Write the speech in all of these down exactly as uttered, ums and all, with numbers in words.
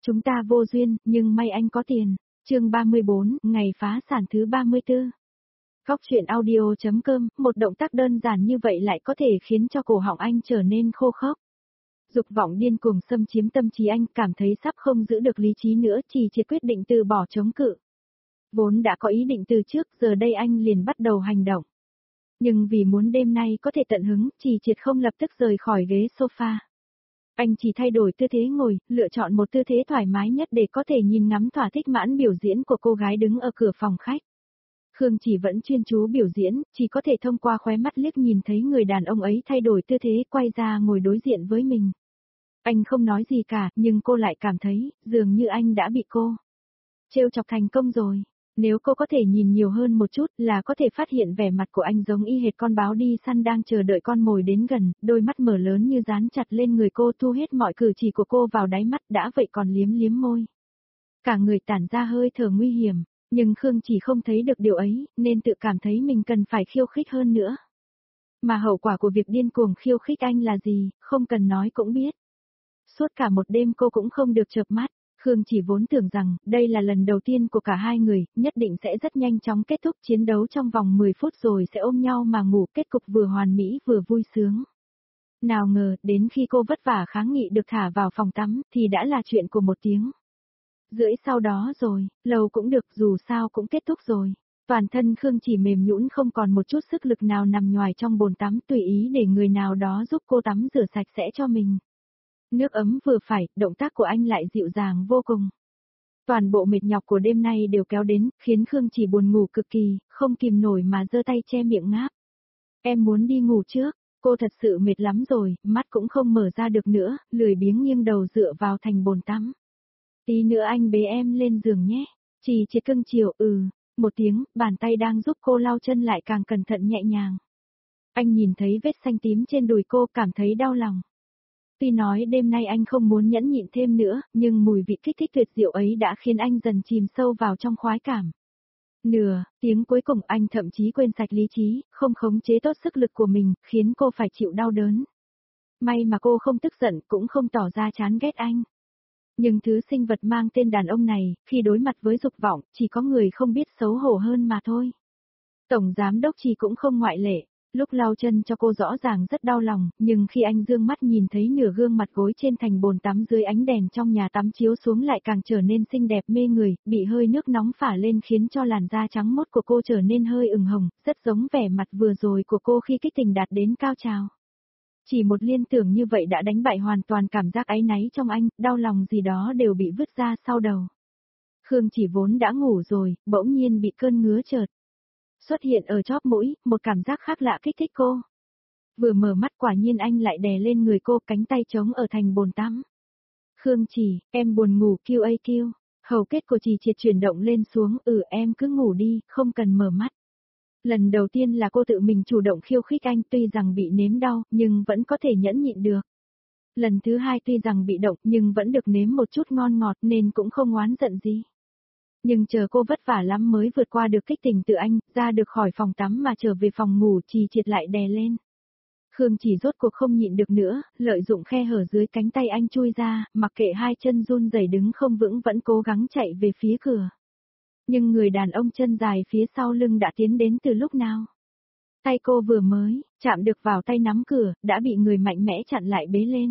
Chúng ta vô duyên, nhưng may anh có tiền. Chương ba mươi bốn, ngày phá sản thứ ba mươi tư. Góc truyện audio.com, một động tác đơn giản như vậy lại có thể khiến cho cổ họng anh trở nên khô khốc. Dục vọng điên cuồng xâm chiếm tâm trí anh, cảm thấy sắp không giữ được lý trí nữa, Trì Triệt quyết định từ bỏ chống cự. Vốn đã có ý định từ trước, giờ đây anh liền bắt đầu hành động. Nhưng vì muốn đêm nay có thể tận hứng, Trì Triệt không lập tức rời khỏi ghế sofa. Anh chỉ thay đổi tư thế ngồi, lựa chọn một tư thế thoải mái nhất để có thể nhìn ngắm thỏa thích mãn biểu diễn của cô gái đứng ở cửa phòng khách. Khương Chỉ vẫn chuyên chú biểu diễn, chỉ có thể thông qua khóe mắt liếc nhìn thấy người đàn ông ấy thay đổi tư thế quay ra ngồi đối diện với mình. Anh không nói gì cả, nhưng cô lại cảm thấy, dường như anh đã bị cô trêu chọc thành công rồi. Nếu cô có thể nhìn nhiều hơn một chút là có thể phát hiện vẻ mặt của anh giống y hệt con báo đi săn đang chờ đợi con mồi đến gần, đôi mắt mở lớn như dán chặt lên người cô, thu hết mọi cử chỉ của cô vào đáy mắt, đã vậy còn liếm liếm môi. Cả người tản ra hơi thở nguy hiểm, nhưng Khương Chỉ không thấy được điều ấy, nên tự cảm thấy mình cần phải khiêu khích hơn nữa. Mà hậu quả của việc điên cuồng khiêu khích anh là gì, không cần nói cũng biết. Suốt cả một đêm cô cũng không được chợp mắt. Khương Chỉ vốn tưởng rằng, đây là lần đầu tiên của cả hai người, nhất định sẽ rất nhanh chóng kết thúc chiến đấu trong vòng mười phút rồi sẽ ôm nhau mà ngủ, kết cục vừa hoàn mỹ vừa vui sướng. Nào ngờ, đến khi cô vất vả kháng nghị được thả vào phòng tắm, thì đã là chuyện của một tiếng rưỡi sau đó rồi, lâu cũng được, dù sao cũng kết thúc rồi. Toàn thân Khương Chỉ mềm nhũn không còn một chút sức lực nào nằm nhoài trong bồn tắm, tùy ý để người nào đó giúp cô tắm rửa sạch sẽ cho mình. Nước ấm vừa phải, động tác của anh lại dịu dàng vô cùng. Toàn bộ mệt nhọc của đêm nay đều kéo đến, khiến Khương Chỉ buồn ngủ cực kỳ, không kìm nổi mà giơ tay che miệng ngáp. Em muốn đi ngủ trước, cô thật sự mệt lắm rồi, mắt cũng không mở ra được nữa, lười biếng nghiêng đầu dựa vào thành bồn tắm. Tí nữa anh bế em lên giường nhé. Trì Triệt cưng chiều, ừ, một tiếng, bàn tay đang giúp cô lau chân lại càng cẩn thận nhẹ nhàng. Anh nhìn thấy vết xanh tím trên đùi cô, cảm thấy đau lòng. Tuy nói đêm nay anh không muốn nhẫn nhịn thêm nữa, nhưng mùi vị kích thích tuyệt diệu ấy đã khiến anh dần chìm sâu vào trong khoái cảm. Nửa tiếng cuối cùng anh thậm chí quên sạch lý trí, không khống chế tốt sức lực của mình, khiến cô phải chịu đau đớn. May mà cô không tức giận, cũng không tỏ ra chán ghét anh. Nhưng thứ sinh vật mang tên đàn ông này, khi đối mặt với dục vọng, chỉ có người không biết xấu hổ hơn mà thôi. Tổng giám đốc Trì cũng không ngoại lệ. Lúc lau chân cho cô rõ ràng rất đau lòng, nhưng khi anh dương mắt nhìn thấy nửa gương mặt gối trên thành bồn tắm dưới ánh đèn trong nhà tắm chiếu xuống lại càng trở nên xinh đẹp mê người, bị hơi nước nóng phả lên khiến cho làn da trắng mốt của cô trở nên hơi ửng hồng, rất giống vẻ mặt vừa rồi của cô khi kích tình đạt đến cao trào. Chỉ một liên tưởng như vậy đã đánh bại hoàn toàn cảm giác áy náy trong anh, đau lòng gì đó đều bị vứt ra sau đầu. Khương Chỉ vốn đã ngủ rồi, bỗng nhiên bị cơn ngứa chợt xuất hiện ở chóp mũi, một cảm giác khác lạ kích thích cô. Vừa mở mắt quả nhiên anh lại đè lên người cô, cánh tay trống ở thành bồn tắm. Khương Chỉ, em buồn ngủ kêu a kêu. Hầu kết của Trì Triệt chuyển động lên xuống, ừ em cứ ngủ đi, không cần mở mắt. Lần đầu tiên là cô tự mình chủ động khiêu khích anh, tuy rằng bị nếm đau, nhưng vẫn có thể nhẫn nhịn được. Lần thứ hai tuy rằng bị động, nhưng vẫn được nếm một chút ngon ngọt nên cũng không oán giận gì. Nhưng chờ cô vất vả lắm mới vượt qua được kích tình từ anh, ra được khỏi phòng tắm mà trở về phòng ngủ, Trì Triệt lại đè lên. Khương Chỉ rốt cuộc không nhịn được nữa, lợi dụng khe hở dưới cánh tay anh chui ra, mặc kệ hai chân run rẩy đứng không vững vẫn cố gắng chạy về phía cửa. Nhưng người đàn ông chân dài phía sau lưng đã tiến đến từ lúc nào? Tay cô vừa mới chạm được vào tay nắm cửa, đã bị người mạnh mẽ chặn lại bế lên.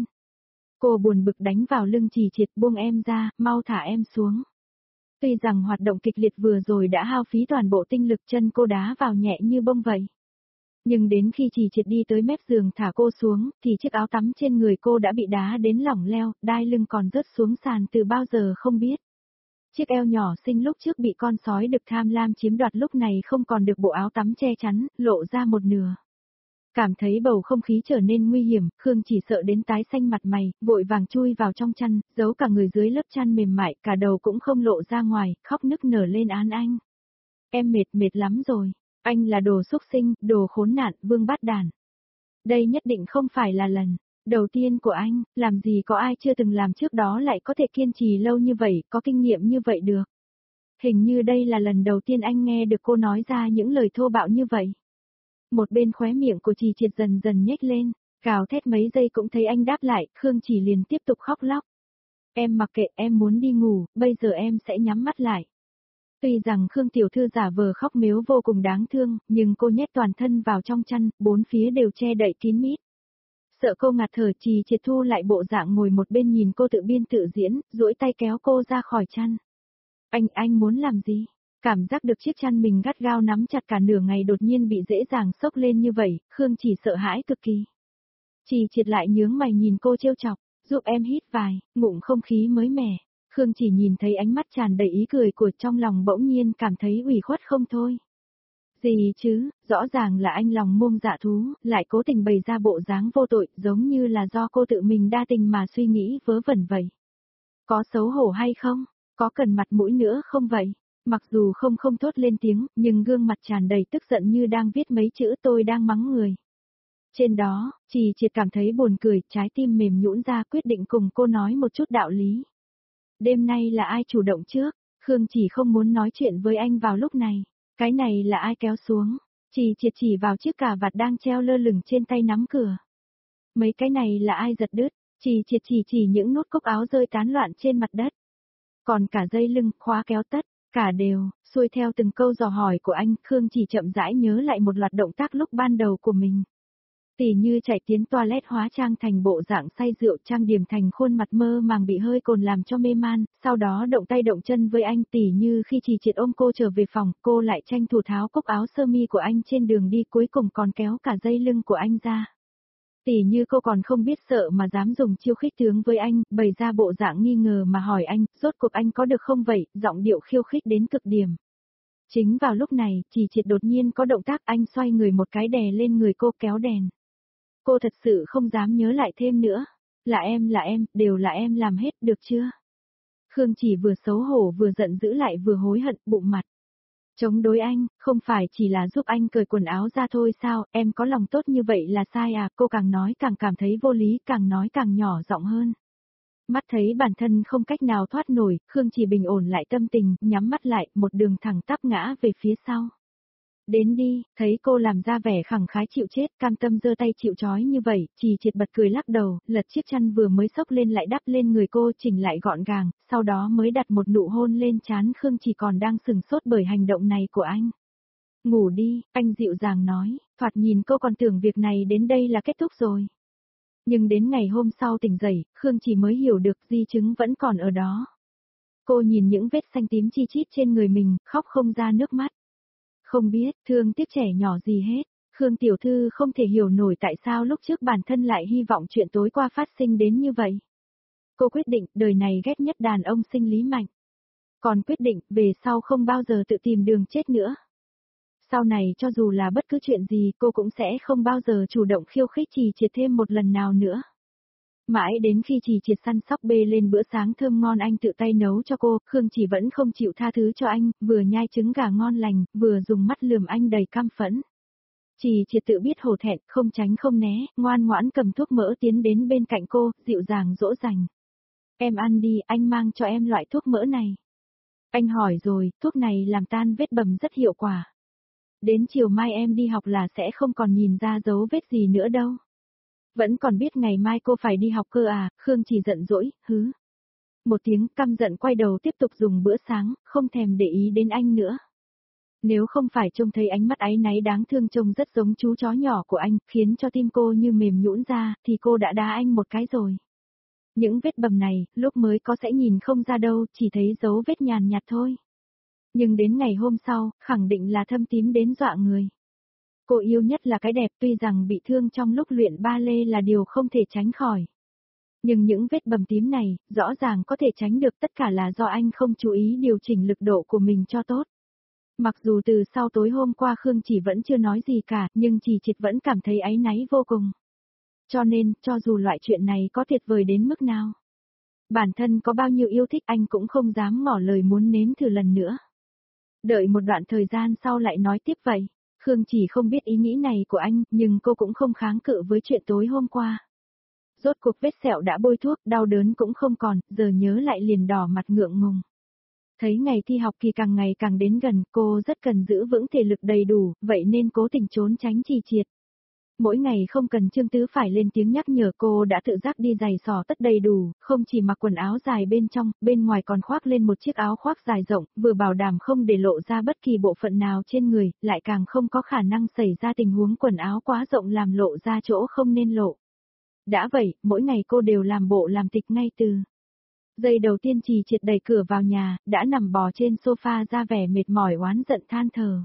Cô buồn bực đánh vào lưng Trì Triệt, buông em ra, mau thả em xuống. Tuy rằng hoạt động kịch liệt vừa rồi đã hao phí toàn bộ tinh lực, chân cô đá vào nhẹ như bông vậy. Nhưng đến khi Trì Triệt đi tới mép giường thả cô xuống, thì chiếc áo tắm trên người cô đã bị đá đến lỏng leo, đai lưng còn rớt xuống sàn từ bao giờ không biết. Chiếc eo nhỏ xinh lúc trước bị con sói đực tham lam chiếm đoạt lúc này không còn được bộ áo tắm che chắn, lộ ra một nửa. Cảm thấy bầu không khí trở nên nguy hiểm, Khương Chỉ sợ đến tái xanh mặt mày, vội vàng chui vào trong chăn, giấu cả người dưới lớp chăn mềm mại, cả đầu cũng không lộ ra ngoài, khóc nức nở lên án anh. Em mệt mệt lắm rồi, anh là đồ xúc sinh, đồ khốn nạn, vương bát đàn. Đây nhất định không phải là lần đầu tiên của anh, làm gì có ai chưa từng làm trước đó lại có thể kiên trì lâu như vậy, có kinh nghiệm như vậy được. Hình như đây là lần đầu tiên anh nghe được cô nói ra những lời thô bạo như vậy. Một bên khóe miệng của Trì Triệt dần dần nhếch lên, gào thét mấy giây cũng thấy anh đáp lại, Khương Chỉ liền tiếp tục khóc lóc. Em mặc kệ, em muốn đi ngủ, bây giờ em sẽ nhắm mắt lại. Tuy rằng Khương Tiểu Thư giả vờ khóc mếu vô cùng đáng thương, nhưng cô nhét toàn thân vào trong chăn, bốn phía đều che đậy kín mít. Sợ cô ngạt thở, Trì Triệt thu lại bộ dạng ngồi một bên nhìn cô tự biên tự diễn, duỗi tay kéo cô ra khỏi chăn. Anh, anh muốn làm gì? Cảm giác được chiếc chăn mình gắt gao nắm chặt cả nửa ngày đột nhiên bị dễ dàng xốc lên như vậy, Khương Chỉ sợ hãi cực kỳ. Trì Triệt lại nhướng mày nhìn cô trêu chọc, giúp em hít vài, ngụm không khí mới mẻ. Khương Chỉ nhìn thấy ánh mắt tràn đầy ý cười của trong lòng bỗng nhiên cảm thấy ủy khuất không thôi. Gì chứ, rõ ràng là anh lòng muông dạ thú, lại cố tình bày ra bộ dáng vô tội, giống như là do cô tự mình đa tình mà suy nghĩ vớ vẩn vậy. Có xấu hổ hay không? Có cần mặt mũi nữa không vậy? Mặc dù không không thốt lên tiếng, nhưng gương mặt tràn đầy tức giận như đang viết mấy chữ tôi đang mắng người. Trên đó, Trì Triệt cảm thấy buồn cười, trái tim mềm nhũn ra quyết định cùng cô nói một chút đạo lý. Đêm nay là ai chủ động trước? Khương chỉ không muốn nói chuyện với anh vào lúc này. Cái này là ai kéo xuống? Trì Triệt chỉ vào chiếc cà vạt đang treo lơ lửng trên tay nắm cửa. Mấy cái này là ai giật đứt? Trì Triệt chỉ chỉ những nút cúc áo rơi tán loạn trên mặt đất. Còn cả dây lưng, khóa kéo tất, cả đều, xuôi theo từng câu dò hỏi của anh, Khương chỉ chậm rãi nhớ lại một loạt động tác lúc ban đầu của mình. Tỉ như chạy tiến toilet hóa trang thành bộ dạng say rượu, trang điểm thành khuôn mặt mơ màng bị hơi cồn làm cho mê man, sau đó động tay động chân với anh, tỉ như khi Trì Triệt ôm cô trở về phòng, cô lại tranh thủ tháo cúc áo sơ mi của anh trên đường đi, cuối cùng còn kéo cả dây lưng của anh ra. Tỉ như cô còn không biết sợ mà dám dùng chiêu khích tướng với anh, bày ra bộ dạng nghi ngờ mà hỏi anh, rốt cuộc anh có được không vậy, giọng điệu khiêu khích đến cực điểm. Chính vào lúc này, Trì Triệt đột nhiên có động tác, anh xoay người một cái đè lên người cô, kéo đèn. Cô thật sự không dám nhớ lại thêm nữa. Là em, là em, đều là em làm hết, được chưa? Khương chỉ vừa xấu hổ vừa giận dữ lại vừa hối hận, bụng mặt. Chống đối anh, không phải chỉ là giúp anh cởi quần áo ra thôi sao, em có lòng tốt như vậy là sai à, cô càng nói càng cảm thấy vô lý, càng nói càng nhỏ giọng hơn. Mắt thấy bản thân không cách nào thoát nổi, Khương chỉ bình ổn lại tâm tình, nhắm mắt lại, một đường thẳng tắp ngã về phía sau. Đến đi, thấy cô làm ra vẻ khẳng khái chịu chết, cam tâm giơ tay chịu trói như vậy, Trì Triệt bật cười lắc đầu, lật chiếc chăn vừa mới xốc lên lại đắp lên người cô, chỉnh lại gọn gàng, sau đó mới đặt một nụ hôn lên trán Khương chỉ còn đang sừng sốt bởi hành động này của anh. Ngủ đi, anh dịu dàng nói, thoạt nhìn cô còn tưởng việc này đến đây là kết thúc rồi. Nhưng đến ngày hôm sau tỉnh dậy, Khương chỉ mới hiểu được di chứng vẫn còn ở đó. Cô nhìn những vết xanh tím chi chít trên người mình, khóc không ra nước mắt. Không biết, thương tiếc trẻ nhỏ gì hết, Khương Tiểu Thư không thể hiểu nổi tại sao lúc trước bản thân lại hy vọng chuyện tối qua phát sinh đến như vậy. Cô quyết định, đời này ghét nhất đàn ông sinh lý mạnh. Còn quyết định, về sau không bao giờ tự tìm đường chết nữa. Sau này cho dù là bất cứ chuyện gì, cô cũng sẽ không bao giờ chủ động khiêu khích Trì Triệt thêm một lần nào nữa. Mãi đến khi Trì Triệt săn sóc bê lên bữa sáng thơm ngon anh tự tay nấu cho cô, Khương chỉ vẫn không chịu tha thứ cho anh, vừa nhai trứng gà ngon lành, vừa dùng mắt lườm anh đầy căm phẫn. Trì Triệt tự biết hổ thẹn, không tránh không né, ngoan ngoãn cầm thuốc mỡ tiến đến bên cạnh cô, dịu dàng dỗ dành. Em ăn đi, anh mang cho em loại thuốc mỡ này. Anh hỏi rồi, thuốc này làm tan vết bầm rất hiệu quả. Đến chiều mai em đi học là sẽ không còn nhìn ra dấu vết gì nữa đâu. Vẫn còn biết ngày mai cô phải đi học cơ à, Khương chỉ giận dỗi, hứ. Một tiếng căm giận quay đầu tiếp tục dùng bữa sáng, không thèm để ý đến anh nữa. Nếu không phải trông thấy ánh mắt áy náy đáng thương trông rất giống chú chó nhỏ của anh, khiến cho tim cô như mềm nhũn ra, thì cô đã đá anh một cái rồi. Những vết bầm này, lúc mới có sẽ nhìn không ra đâu, chỉ thấy dấu vết nhàn nhạt thôi. Nhưng đến ngày hôm sau, khẳng định là thâm tím đến dọa người. Cô yêu nhất là cái đẹp, tuy rằng bị thương trong lúc luyện ba lê là điều không thể tránh khỏi. Nhưng những vết bầm tím này, rõ ràng có thể tránh được, tất cả là do anh không chú ý điều chỉnh lực độ của mình cho tốt. Mặc dù từ sau tối hôm qua Khương chỉ vẫn chưa nói gì cả, nhưng Trì Triệt vẫn cảm thấy áy náy vô cùng. Cho nên, cho dù loại chuyện này có tuyệt vời đến mức nào, bản thân có bao nhiêu yêu thích anh cũng không dám ngỏ lời muốn nếm thử lần nữa. Đợi một đoạn thời gian sau lại nói tiếp vậy. Khương chỉ không biết ý nghĩ này của anh, nhưng cô cũng không kháng cự với chuyện tối hôm qua. Rốt cuộc vết sẹo đã bôi thuốc, đau đớn cũng không còn, giờ nhớ lại liền đỏ mặt ngượng ngùng. Thấy ngày thi học kỳ càng ngày càng đến gần, cô rất cần giữ vững thể lực đầy đủ, vậy nên cố tình trốn tránh Trì Triệt. Mỗi ngày không cần Trương Tứ phải lên tiếng nhắc nhở, cô đã tự giác đi giày xỏ tất đầy đủ, không chỉ mặc quần áo dài bên trong, bên ngoài còn khoác lên một chiếc áo khoác dài rộng, vừa bảo đảm không để lộ ra bất kỳ bộ phận nào trên người, lại càng không có khả năng xảy ra tình huống quần áo quá rộng làm lộ ra chỗ không nên lộ. Đã vậy, mỗi ngày cô đều làm bộ làm tịch ngay từ giây đầu tiên Trì Triệt đẩy cửa vào nhà, đã nằm bò trên sofa ra vẻ mệt mỏi oán giận than thở.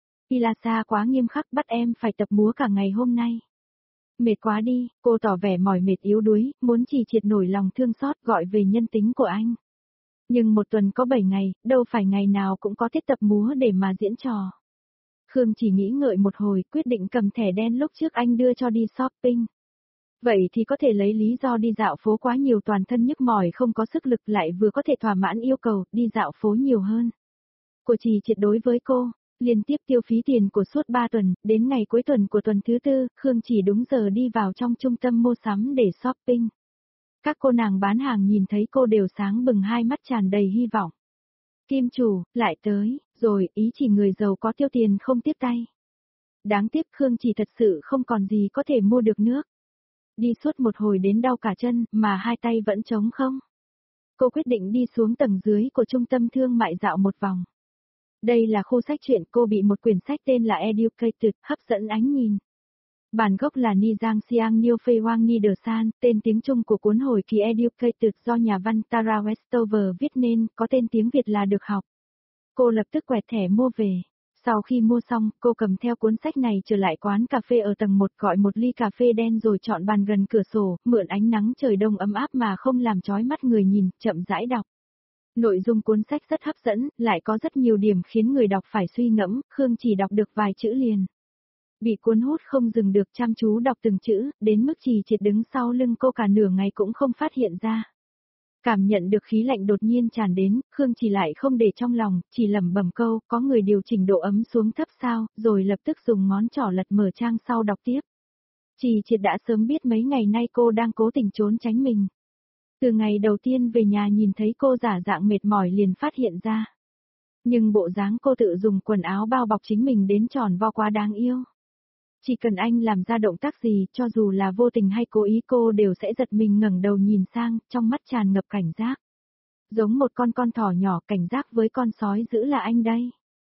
Ilasa quá nghiêm khắc, bắt em phải tập múa cả ngày hôm nay. Mệt quá đi, cô tỏ vẻ mỏi mệt yếu đuối, muốn Trì Triệt nổi lòng thương xót gọi về nhân tính của anh. Nhưng một tuần có bảy ngày, đâu phải ngày nào cũng có tiết tập múa để mà diễn trò. Khương chỉ nghĩ ngợi một hồi, quyết định cầm thẻ đen lúc trước anh đưa cho đi shopping. Vậy thì có thể lấy lý do đi dạo phố quá nhiều, toàn thân nhức mỏi không có sức lực, lại vừa có thể thỏa mãn yêu cầu đi dạo phố nhiều hơn của Trì Triệt đối với cô. Liên tiếp tiêu phí tiền của suốt ba tuần, đến ngày cuối tuần của tuần thứ tư, Khương chỉ đúng giờ đi vào trong trung tâm mua sắm để shopping. Các cô nàng bán hàng nhìn thấy cô đều sáng bừng hai mắt tràn đầy hy vọng. Kim chủ, lại tới, rồi, ý chỉ người giàu có tiêu tiền không tiếp tay. Đáng tiếc Khương chỉ thật sự không còn gì có thể mua được nước. Đi suốt một hồi đến đau cả chân, mà hai tay vẫn trống không. Cô quyết định đi xuống tầng dưới của trung tâm thương mại dạo một vòng. Đây là khu sách truyện, cô bị một quyển sách tên là Educated hấp dẫn ánh nhìn. Bản gốc là Ni Giang Siang Niêu Phê Hoang Ni Đờ San, tên tiếng Trung của cuốn hồi ký Educated do nhà văn Tara Westover viết nên, có tên tiếng Việt là Được Học. Cô lập tức quẹt thẻ mua về. Sau khi mua xong, cô cầm theo cuốn sách này trở lại quán cà phê ở tầng một, gọi một ly cà phê đen rồi chọn bàn gần cửa sổ, mượn ánh nắng trời đông ấm áp mà không làm chói mắt người nhìn, chậm rãi đọc. Nội dung cuốn sách rất hấp dẫn, lại có rất nhiều điểm khiến người đọc phải suy ngẫm, Khương chỉ đọc được vài chữ liền. Bị cuốn hút không dừng được, chăm chú đọc từng chữ, đến mức Trì Triệt đứng sau lưng cô cả nửa ngày cũng không phát hiện ra. Cảm nhận được khí lạnh đột nhiên tràn đến, Khương chỉ lại không để trong lòng, chỉ lẩm bẩm câu, có người điều chỉnh độ ấm xuống thấp sao, rồi lập tức dùng ngón trỏ lật mở trang sau đọc tiếp. Trì Triệt đã sớm biết mấy ngày nay cô đang cố tình trốn tránh mình. Từ ngày đầu tiên về nhà nhìn thấy cô giả dạng mệt mỏi liền phát hiện ra. Nhưng bộ dáng cô tự dùng quần áo bao bọc chính mình đến tròn vo quá đáng yêu. Chỉ cần anh làm ra động tác gì, cho dù là vô tình hay cố ý, cô đều sẽ giật mình ngẩng đầu nhìn sang, trong mắt tràn ngập cảnh giác. Giống một con con thỏ nhỏ cảnh giác với con sói dữ là anh đây.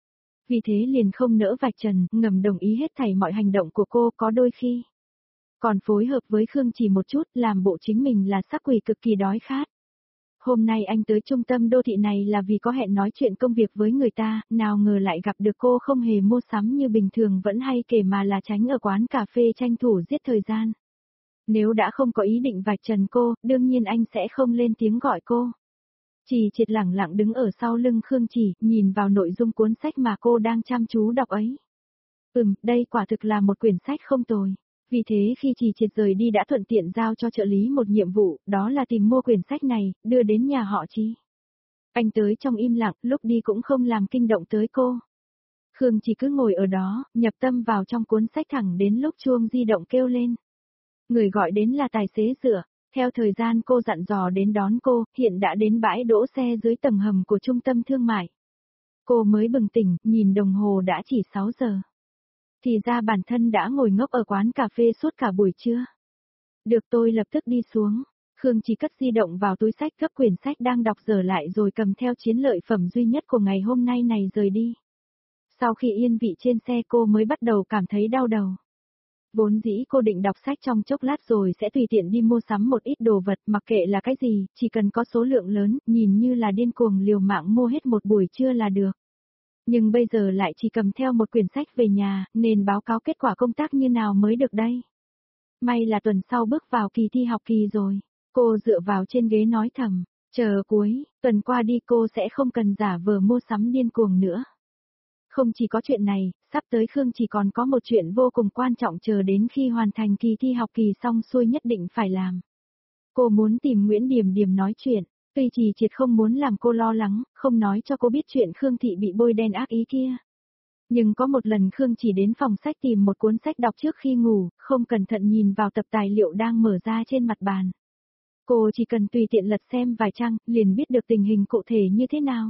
Vì thế liền không nỡ vạch trần, ngầm đồng ý hết thảy mọi hành động của cô, có đôi khi còn phối hợp với Khương chỉ một chút, làm bộ chính mình là sắc quỷ cực kỳ đói khát. Hôm nay anh tới trung tâm đô thị này là vì có hẹn nói chuyện công việc với người ta, nào ngờ lại gặp được cô không hề mua sắm như bình thường vẫn hay kể mà là tránh ở quán cà phê tranh thủ giết thời gian. Nếu đã không có ý định vạch trần cô, đương nhiên anh sẽ không lên tiếng gọi cô. Trì Triệt lẳng lặng đứng ở sau lưng Khương chỉ, nhìn vào nội dung cuốn sách mà cô đang chăm chú đọc ấy. Ừm, đây quả thực là một quyển sách không tồi. Vì thế khi Trì Triệt rời đi đã thuận tiện giao cho trợ lý một nhiệm vụ, đó là tìm mua quyển sách này, đưa đến nhà họ Trì. Anh tới trong im lặng, lúc đi cũng không làm kinh động tới cô. Khương chỉ cứ ngồi ở đó, nhập tâm vào trong cuốn sách thẳng đến lúc chuông di động kêu lên. Người gọi đến là tài xế rửa, theo thời gian cô dặn dò đến đón cô, hiện đã đến bãi đỗ xe dưới tầng hầm của trung tâm thương mại. Cô mới bừng tỉnh, nhìn đồng hồ đã chỉ sáu giờ. Thì ra bản thân đã ngồi ngốc ở quán cà phê suốt cả buổi trưa. Được, tôi lập tức đi xuống. Khương chỉ cất di động vào túi sách, gấp quyển sách đang đọc dở lại rồi cầm theo chiến lợi phẩm duy nhất của ngày hôm nay này rời đi. Sau khi yên vị trên xe cô mới bắt đầu cảm thấy đau đầu. Vốn dĩ cô định đọc sách trong chốc lát rồi sẽ tùy tiện đi mua sắm một ít đồ vật, mặc kệ là cái gì, chỉ cần có số lượng lớn, nhìn như là điên cuồng liều mạng mua hết một buổi trưa là được. Nhưng bây giờ lại chỉ cầm theo một quyển sách về nhà, nên báo cáo kết quả công tác như nào mới được đây. May là tuần sau bước vào kỳ thi học kỳ rồi. Cô dựa vào trên ghế nói thầm, chờ cuối, tuần qua đi cô sẽ không cần giả vờ mua sắm điên cuồng nữa. Không chỉ có chuyện này, sắp tới Khương chỉ còn có một chuyện vô cùng quan trọng chờ đến khi hoàn thành kỳ thi học kỳ xong xuôi nhất định phải làm. Cô muốn tìm Nguyễn Điềm Điềm nói chuyện, tuy Trì Triệt không muốn làm cô lo lắng, không nói cho cô biết chuyện Khương Thị bị bôi đen ác ý kia. Nhưng có một lần Khương chỉ đến phòng sách tìm một cuốn sách đọc trước khi ngủ, không cẩn thận nhìn vào tập tài liệu đang mở ra trên mặt bàn. Cô chỉ cần tùy tiện lật xem vài trang, liền biết được tình hình cụ thể như thế nào.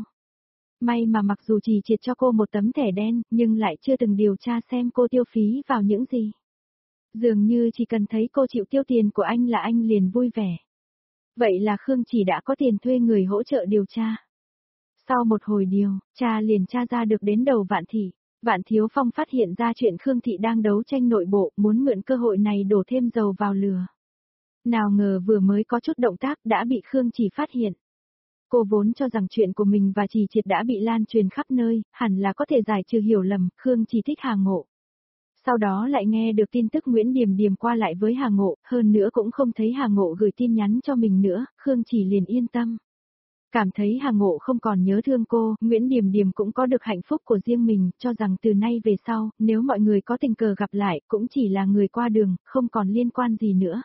May mà mặc dù Trì Triệt cho cô một tấm thẻ đen, nhưng lại chưa từng điều tra xem cô tiêu phí vào những gì. Dường như chỉ cần thấy cô chịu tiêu tiền của anh là anh liền vui vẻ. Vậy là Khương Chỉ đã có tiền thuê người hỗ trợ điều tra. Sau một hồi điều, cha liền tra ra được đến đầu Vạn Thị. Vạn Thiếu Phong phát hiện ra chuyện Khương Thị đang đấu tranh nội bộ, muốn mượn cơ hội này đổ thêm dầu vào lửa. Nào ngờ vừa mới có chút động tác đã bị Khương Chỉ phát hiện. Cô vốn cho rằng chuyện của mình và Chỉ Triệt đã bị lan truyền khắp nơi, hẳn là có thể giải trừ hiểu lầm, Khương Chỉ thích Hà Ngộ. Sau đó lại nghe được tin tức Nguyễn Điềm Điềm qua lại với Hà Ngộ, hơn nữa cũng không thấy Hà Ngộ gửi tin nhắn cho mình nữa, Khương Chỉ liền yên tâm. Cảm thấy Hà Ngộ không còn nhớ thương cô, Nguyễn Điềm Điềm cũng có được hạnh phúc của riêng mình, cho rằng từ nay về sau, nếu mọi người có tình cờ gặp lại, cũng chỉ là người qua đường, không còn liên quan gì nữa.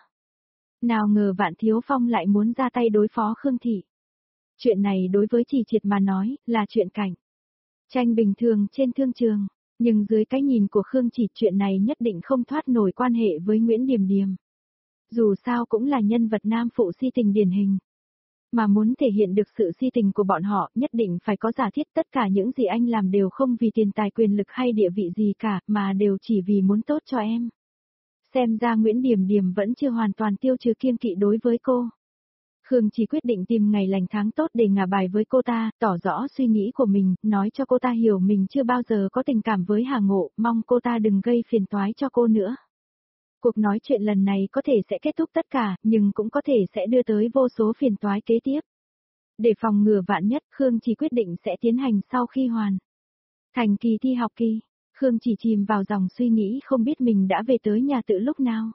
Nào ngờ Vạn Thiếu Phong lại muốn ra tay đối phó Khương Thị. Chuyện này đối với Chỉ Triệt mà nói, là chuyện cảnh tranh bình thường trên thương trường, nhưng dưới cái nhìn của Khương Chỉ chuyện này nhất định không thoát nổi quan hệ với Nguyễn Điềm Điềm. Dù sao cũng là nhân vật nam phụ si tình điển hình. Mà muốn thể hiện được sự si tình của bọn họ, nhất định phải có giả thiết tất cả những gì anh làm đều không vì tiền tài quyền lực hay địa vị gì cả, mà đều chỉ vì muốn tốt cho em. Xem ra Nguyễn Điềm Điềm vẫn chưa hoàn toàn tiêu trừ kiêng kỵ đối với cô. Khương Chỉ quyết định tìm ngày lành tháng tốt để ngả bài với cô ta, tỏ rõ suy nghĩ của mình, nói cho cô ta hiểu mình chưa bao giờ có tình cảm với Hà Ngộ, mong cô ta đừng gây phiền toái cho cô nữa. Cuộc nói chuyện lần này có thể sẽ kết thúc tất cả, nhưng cũng có thể sẽ đưa tới vô số phiền toái kế tiếp. Để phòng ngừa vạn nhất, Khương Chỉ quyết định sẽ tiến hành sau khi hoàn thành kỳ thi học kỳ. Khương Chỉ chìm vào dòng suy nghĩ không biết mình đã về tới nhà tự lúc nào.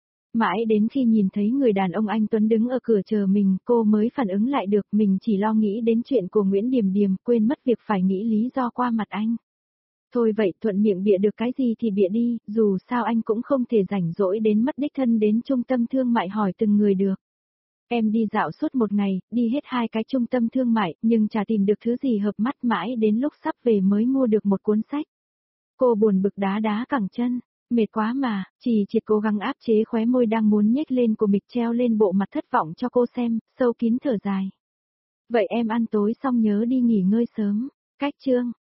Mãi đến khi nhìn thấy người đàn ông anh Tuấn đứng ở cửa chờ mình, cô mới phản ứng lại được mình chỉ lo nghĩ đến chuyện của Nguyễn Điềm Điềm, quên mất việc phải nghĩ lý do qua mặt anh. Thôi vậy, thuận miệng bịa được cái gì thì bịa đi, dù sao anh cũng không thể rảnh rỗi đến mất đích thân đến trung tâm thương mại hỏi từng người được. Em đi dạo suốt một ngày, đi hết hai cái trung tâm thương mại, nhưng chả tìm được thứ gì hợp mắt, mãi đến lúc sắp về mới mua được một cuốn sách. Cô buồn bực đá đá cẳng chân, mệt quá mà, Chỉ Triệt cố gắng áp chế khóe môi đang muốn nhếch lên của mình treo lên bộ mặt thất vọng cho cô xem, sâu kín thở dài. Vậy em ăn tối xong nhớ đi nghỉ ngơi sớm, cách chương.